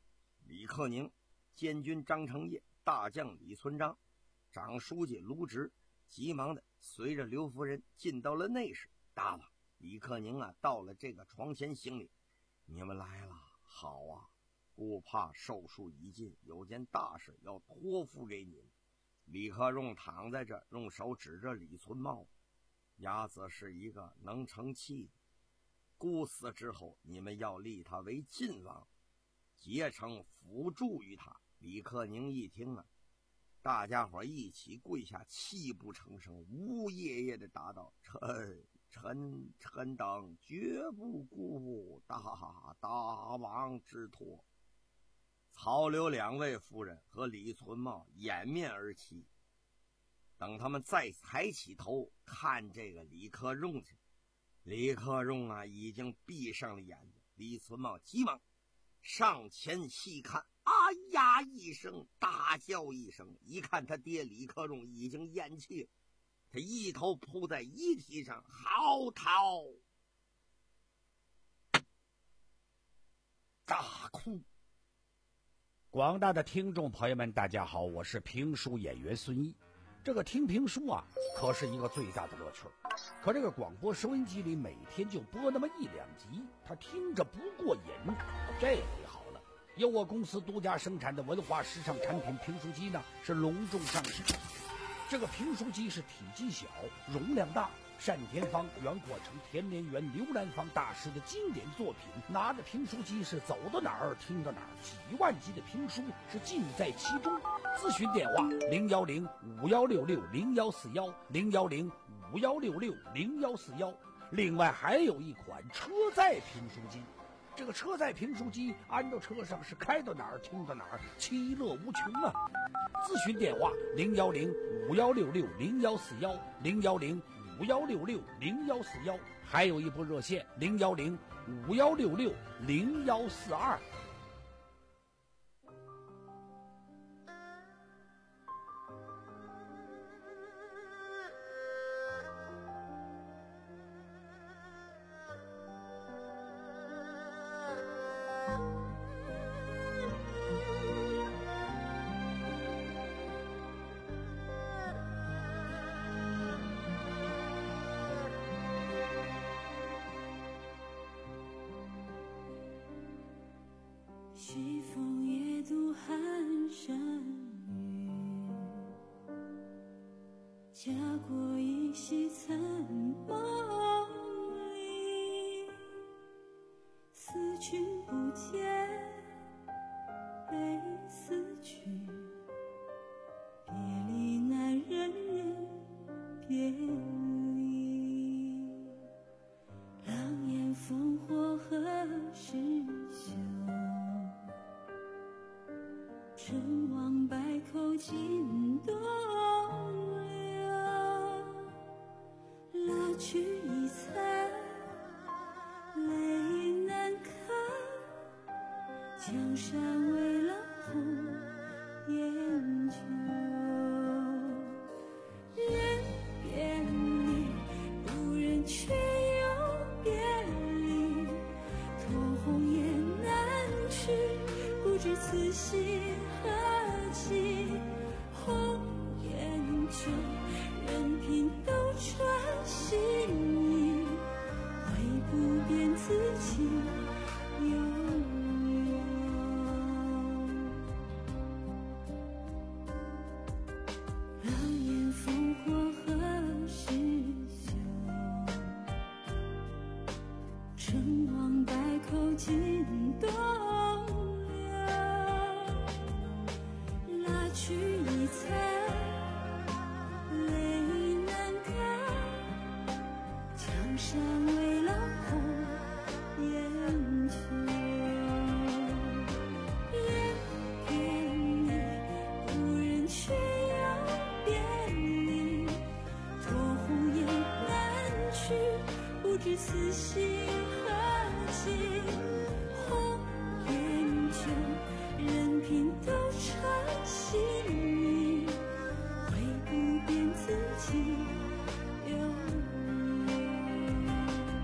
李克宁、监军张承业、大将李存璋、长书记卢植急忙的随着刘夫人进到了内室。大王，李克宁啊，到了这个床前行礼。你们来了，好啊，顾怕寿数已尽，有件大事要托付给你们。李克用躺在这，用手指着李存茂，伢子是一个能成器的，孤死之后，你们要立他为晋王，结成辅助于他。李克宁一听啊，大家伙一起跪下，泣不成声，呜咽咽的答道：臣臣臣等绝不辜负大大王之托。曹刘两位夫人和李存茂掩面而泣。等他们再抬起头看这个李克用去，李克用啊已经闭上了眼睛。李存茂急忙上前细看，哎呀一声，大叫一声，一看他爹李克用已经咽气了，他一头扑在遗体上嚎啕大哭。 广大的听众朋友们，大家好，我是评书演员孙毅。这个听评书啊，可是一个最大的乐趣。可这个广播收音机里每天就播那么一两集，他听着不过瘾。这回好了，由我公司独家生产的文化时尚产品评书机呢，是隆重上市。这个评书机是体积小，容量大，单田芳、袁阔成、田连元、刘兰芳大师的经典作品。拿着评书机是走到哪儿听到哪儿，几万集的评书是尽在其中。咨询电话零幺零五幺六六零幺四幺零幺零五幺六六零幺四幺。另外还有一款车载评书机，这个车载评书机安到车上是开到哪儿听到哪儿，其乐无穷啊！咨询电话零幺零五幺六六零幺四幺零幺零五幺六六零幺四幺，还有一部热线零幺零五幺六六零幺四二。 西风夜渡寒山雨，家国依稀残梦里。思君不见悲思曲，别离难忍人别离。狼烟烽火何时休？陈王百口尽东流，拉去一彩泪难看，江山为了红颜酒。人别离，不忍却又别离，托鸿雁南去，不知此心何寄。红颜酒，任凭斗转星移，唯不变自己悠悠。狼烟烽火何时休？陈王百口尽东流，拉去一彩泪难干，江山为了红颜酒。人别离，不忍却又别离，托鸿雁南去，不知此心何寄。红颜酒，任凭斗转星移，唯不变自己悠悠。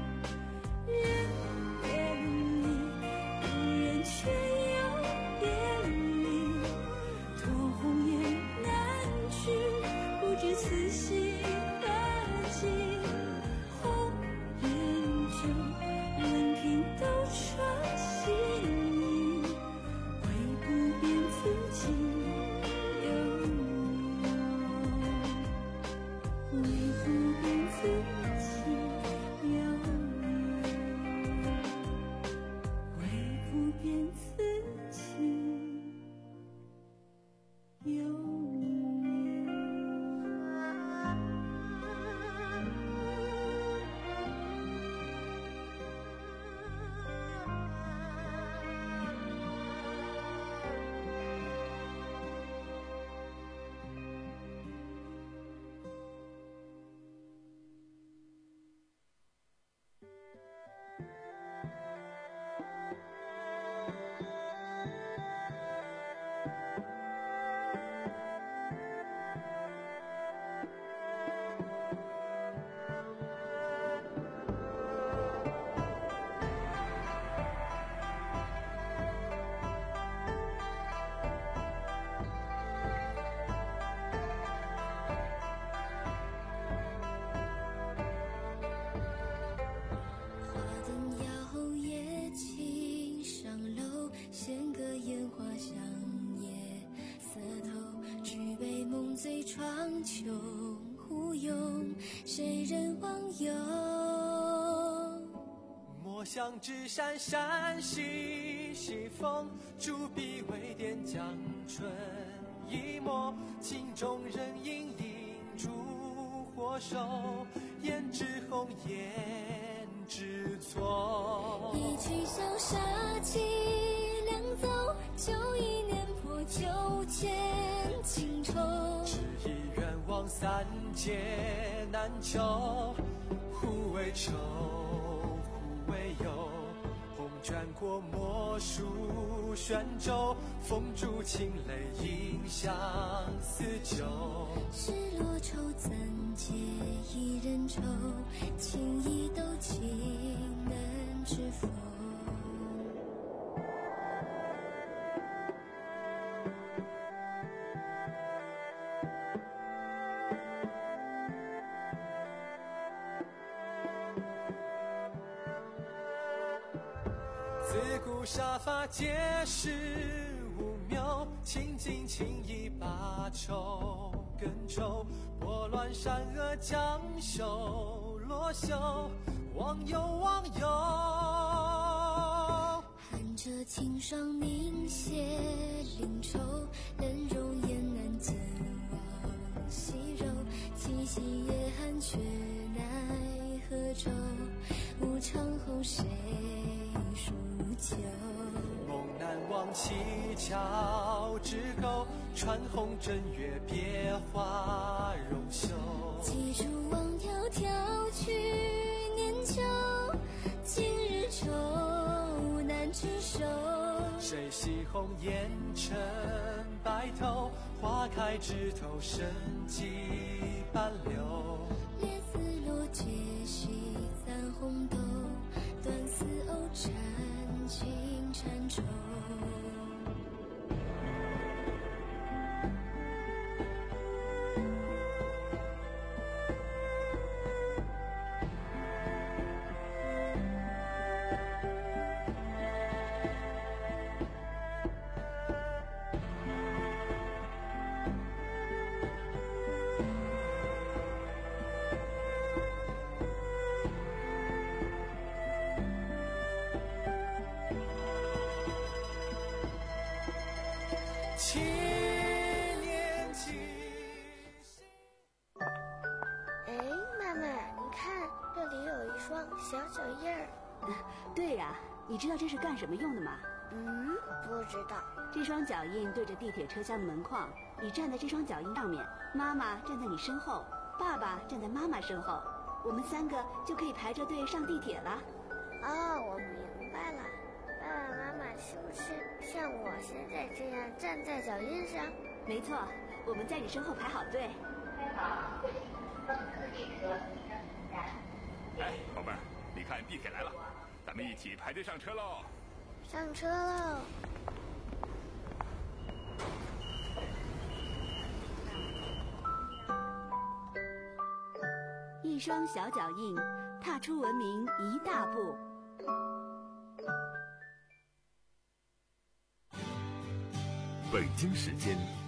人别离，不忍却又别苍穹忽悠，谁人忘忧？ 莫向枝山山兮西风，竹笔为点江春一抹。镜中人影映烛火手，胭脂红颜知错。 一曲潇洒凄凉奏，酒意年破九千情愁。 只一愿望三界难求，忽为愁忽为忧。红卷过墨书宣州，风烛清泪映相思酒。 失落愁怎解一人愁？情意都情能知否？ 自古杀伐皆是无谬，清尽情意把愁更愁。拨乱山河将袖落袖，忘忧忘忧。 含着清霜凝血淋愁，冷容颜难见往昔柔。七夕夜寒却奈何舟，无常后谁数秋？ 梦难忘七巧之钩，穿红枕月别花容袖。 记住忘迢迢去年秋，今日愁难执手。 谁惜红颜成白头，花开枝头生几般留。 列丝落结兮簪红豆，断丝藕缠情缠愁。 七年级。 哎，妈妈，你看这里有一双小脚印儿。 对呀、啊，你知道这是干什么用的吗？ 嗯，不知道。 这双脚印对着地铁车厢的门框，你站在这双脚印上面，妈妈站在你身后，爸爸站在妈妈身后，我们三个就可以排着队上地铁了。 哦，我明白了。爸爸妈妈是不是像我现在这样站在脚印上？ 没错，我们在你身后排好队。 哎，宝贝儿，你看地铁来了，咱们一起排队上车喽！ 上车喽！ 一双小脚印，踏出文明一大步。 北京时间